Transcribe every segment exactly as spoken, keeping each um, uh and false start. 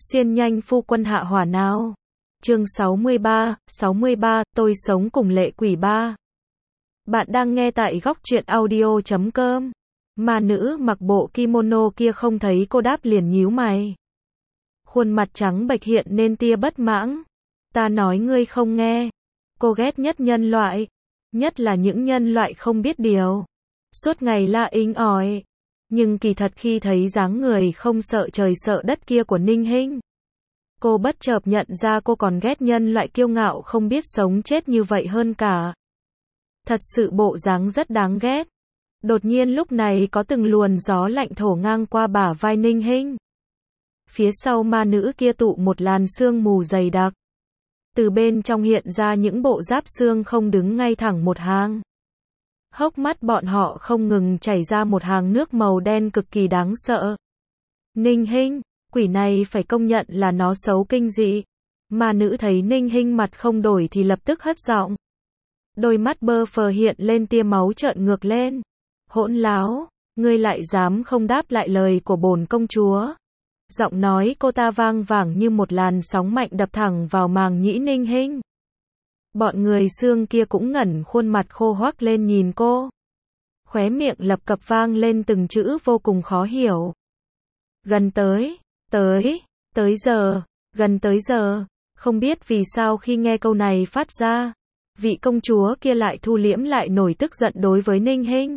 Xiên nhanh phu quân hạ hỏa nào. Chương sáu mươi ba, sáu mươi ba, tôi sống cùng lệ quỷ ba. Bạn đang nghe tại góc truyện audio chấm com. Mà nữ mặc bộ kimono kia không thấy cô đáp liền nhíu mày. Khuôn mặt trắng bệch hiện nên tia bất mãn. Ta nói ngươi không nghe. Cô ghét nhất nhân loại. Nhất là những nhân loại không biết điều. Suốt ngày la inh ỏi. Nhưng kỳ thật khi thấy dáng người không sợ trời sợ đất kia của Ninh Hinh, cô bất chợt nhận ra cô còn ghét nhân loại kiêu ngạo không biết sống chết như vậy hơn cả. Thật sự bộ dáng rất đáng ghét. Đột nhiên lúc này có từng luồn gió lạnh thổi ngang qua bả vai Ninh Hinh. Phía sau ma nữ kia tụ một làn sương mù dày đặc. Từ bên trong hiện ra những bộ giáp xương không đứng ngay thẳng một hàng. Hốc mắt bọn họ không ngừng chảy ra một hàng nước màu đen cực kỳ đáng sợ. Ninh Hinh, quỷ này phải công nhận là nó xấu kinh dị. Ma nữ thấy Ninh Hinh mặt không đổi thì lập tức hất giọng. Đôi mắt bơ phờ hiện lên tia máu trợn ngược lên. Hỗn láo, ngươi lại dám không đáp lại lời của bổn công chúa. Giọng nói cô ta vang vẳng như một làn sóng mạnh đập thẳng vào màng nhĩ Ninh Hinh. Bọn người xương kia cũng ngẩn khuôn mặt khô hoắc lên nhìn cô. Khóe miệng lập cập vang lên từng chữ vô cùng khó hiểu. Gần tới, tới, tới giờ, gần tới giờ. Không biết vì sao khi nghe câu này phát ra, vị công chúa kia lại thu liễm lại nổi tức giận đối với Ninh Hinh.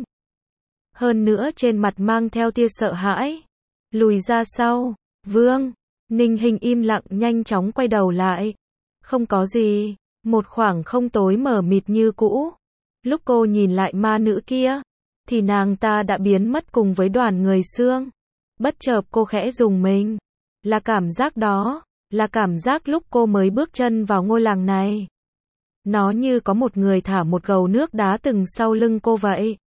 Hơn nữa trên mặt mang theo tia sợ hãi. Lùi ra sau, vương. Ninh Hinh im lặng nhanh chóng quay đầu lại. Không có gì. Một khoảng không tối mờ mịt như cũ. Lúc cô nhìn lại ma nữ kia, thì nàng ta đã biến mất cùng với đoàn người xương. Bất chợt cô khẽ rùng mình. Là cảm giác đó, là cảm giác lúc cô mới bước chân vào ngôi làng này. Nó như có một người thả một gầu nước đá từng sau lưng cô vậy.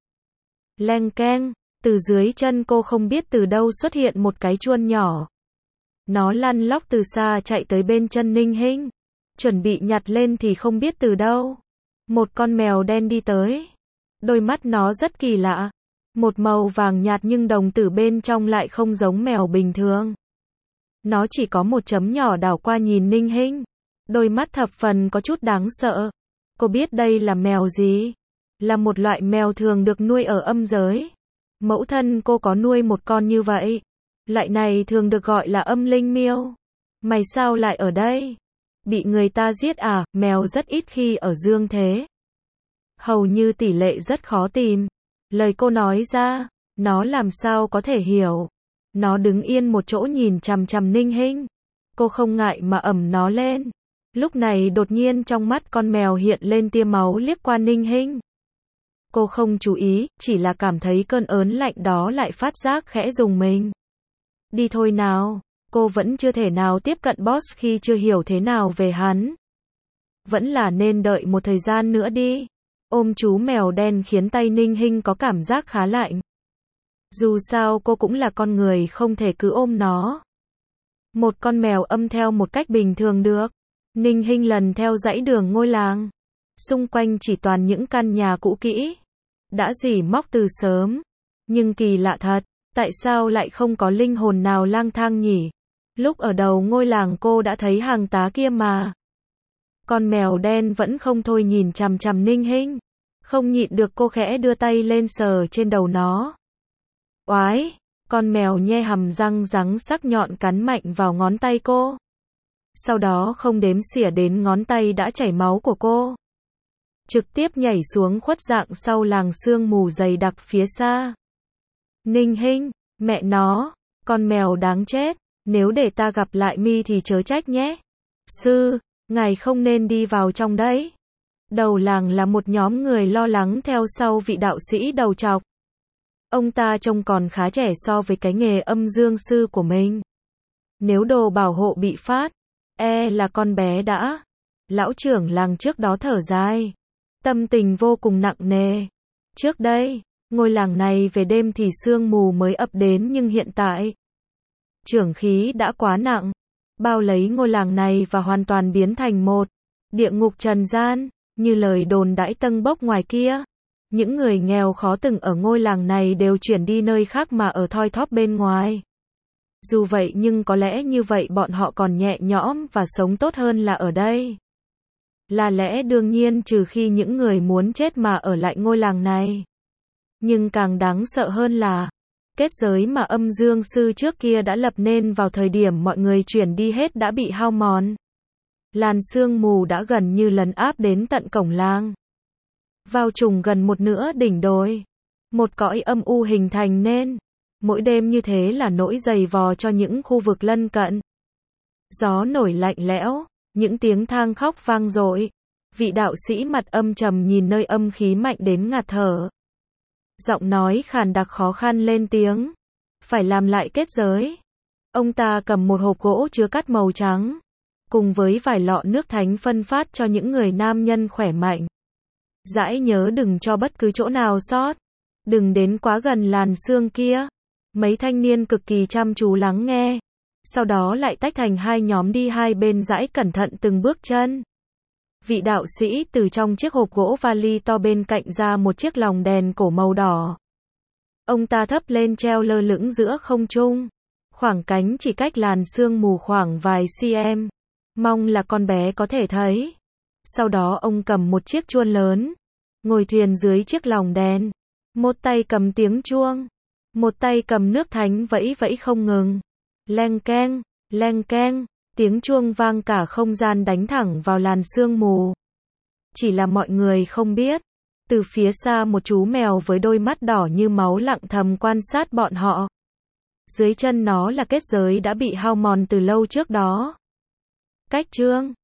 Leng keng, từ dưới chân cô không biết từ đâu xuất hiện một cái chuông nhỏ. Nó lăn lóc từ xa chạy tới bên chân Ninh Hinh. Chuẩn bị nhặt lên thì không biết từ đâu. Một con mèo đen đi tới. Đôi mắt nó rất kỳ lạ. Một màu vàng nhạt nhưng đồng tử bên trong lại không giống mèo bình thường. Nó chỉ có một chấm nhỏ đảo qua nhìn Ninh Hinh. Đôi mắt thập phần có chút đáng sợ. Cô biết đây là mèo gì? Là một loại mèo thường được nuôi ở âm giới. Mẫu thân cô có nuôi một con như vậy. Loại này thường được gọi là âm linh miêu. Mày sao lại ở đây? Bị người ta giết à? Mèo rất ít khi ở dương thế. Hầu như tỷ lệ rất khó tìm. Lời cô nói ra, nó làm sao có thể hiểu. Nó đứng yên một chỗ nhìn chằm chằm Ninh Hinh. Cô không ngại mà ẩm nó lên. Lúc này đột nhiên trong mắt con mèo hiện lên tia máu liếc qua Ninh Hinh. Cô không chú ý, chỉ là cảm thấy cơn ớn lạnh đó lại phát giác khẽ rùng mình. Đi thôi nào. Cô vẫn chưa thể nào tiếp cận boss khi chưa hiểu thế nào về hắn. Vẫn là nên đợi một thời gian nữa đi. Ôm chú mèo đen khiến tay Ninh Hinh có cảm giác khá lạnh. Dù sao cô cũng là con người không thể cứ ôm nó. Một con mèo âm theo một cách bình thường được. Ninh Hinh lần theo dãy đường ngôi làng. Xung quanh chỉ toàn những căn nhà cũ kỹ. Đã rỉ móc từ sớm. Nhưng kỳ lạ thật, tại sao lại không có linh hồn nào lang thang nhỉ? Lúc ở đầu ngôi làng cô đã thấy hàng tá kia mà. Con mèo đen vẫn không thôi nhìn chằm chằm Ninh Hinh. Không nhịn được cô khẽ đưa tay lên sờ trên đầu nó. Oái, con mèo nhe hàm răng rắn sắc nhọn cắn mạnh vào ngón tay cô. Sau đó không đếm xỉa đến ngón tay đã chảy máu của cô. Trực tiếp nhảy xuống khuất dạng sau làng sương mù dày đặc phía xa. Ninh Hinh, mẹ nó, con mèo đáng chết. Nếu để ta gặp lại mi thì chớ trách nhé. Sư, ngài không nên đi vào trong đấy. Đầu làng là một nhóm người lo lắng theo sau vị đạo sĩ đầu trọc. Ông ta trông còn khá trẻ so với cái nghề âm dương sư của mình. Nếu đồ bảo hộ bị phát, e là con bé đã. Lão trưởng làng trước đó thở dài. Tâm tình vô cùng nặng nề. Trước đây, ngôi làng này về đêm thì sương mù mới ập đến nhưng hiện tại trưởng khí đã quá nặng, bao lấy ngôi làng này và hoàn toàn biến thành một địa ngục trần gian, như lời đồn đãi tâng bốc ngoài kia. Những người nghèo khó từng ở ngôi làng này đều chuyển đi nơi khác mà ở thoi thóp bên ngoài. Dù vậy nhưng có lẽ như vậy bọn họ còn nhẹ nhõm và sống tốt hơn là ở đây. Là lẽ đương nhiên trừ khi những người muốn chết mà ở lại ngôi làng này. Nhưng càng đáng sợ hơn là kết giới mà Âm Dương Sư trước kia đã lập nên vào thời điểm mọi người chuyển đi hết đã bị hao mòn. Làn sương mù đã gần như lấn áp đến tận cổng làng. Vào trùng gần một nửa đỉnh đồi. Một cõi âm u hình thành nên. Mỗi đêm như thế là nỗi dày vò cho những khu vực lân cận. Gió nổi lạnh lẽo, những tiếng thang khóc vang dội. Vị đạo sĩ mặt âm trầm nhìn nơi âm khí mạnh đến ngạt thở. Giọng nói khàn đặc khó khăn lên tiếng. Phải làm lại kết giới. Ông ta cầm một hộp gỗ chứa cát màu trắng. Cùng với vài lọ nước thánh phân phát cho những người nam nhân khỏe mạnh. Dãi nhớ đừng cho bất cứ chỗ nào sót. Đừng đến quá gần làn sương kia. Mấy thanh niên cực kỳ chăm chú lắng nghe. Sau đó lại tách thành hai nhóm đi hai bên dãi cẩn thận từng bước chân. Vị đạo sĩ từ trong chiếc hộp gỗ vali to bên cạnh ra một chiếc lồng đèn cổ màu đỏ. Ông ta thấp lên treo lơ lửng giữa không trung. Khoảng cánh chỉ cách làn sương mù khoảng vài cm. Mong là con bé có thể thấy. Sau đó ông cầm một chiếc chuông lớn. Ngồi thuyền dưới chiếc lồng đèn. Một tay cầm tiếng chuông. Một tay cầm nước thánh vẫy vẫy không ngừng. Leng keng, leng keng. Tiếng chuông vang cả không gian đánh thẳng vào làn sương mù. Chỉ là mọi người không biết. Từ phía xa một chú mèo với đôi mắt đỏ như máu lặng thầm quan sát bọn họ. Dưới chân nó là kết giới đã bị hao mòn từ lâu trước đó. Cách chương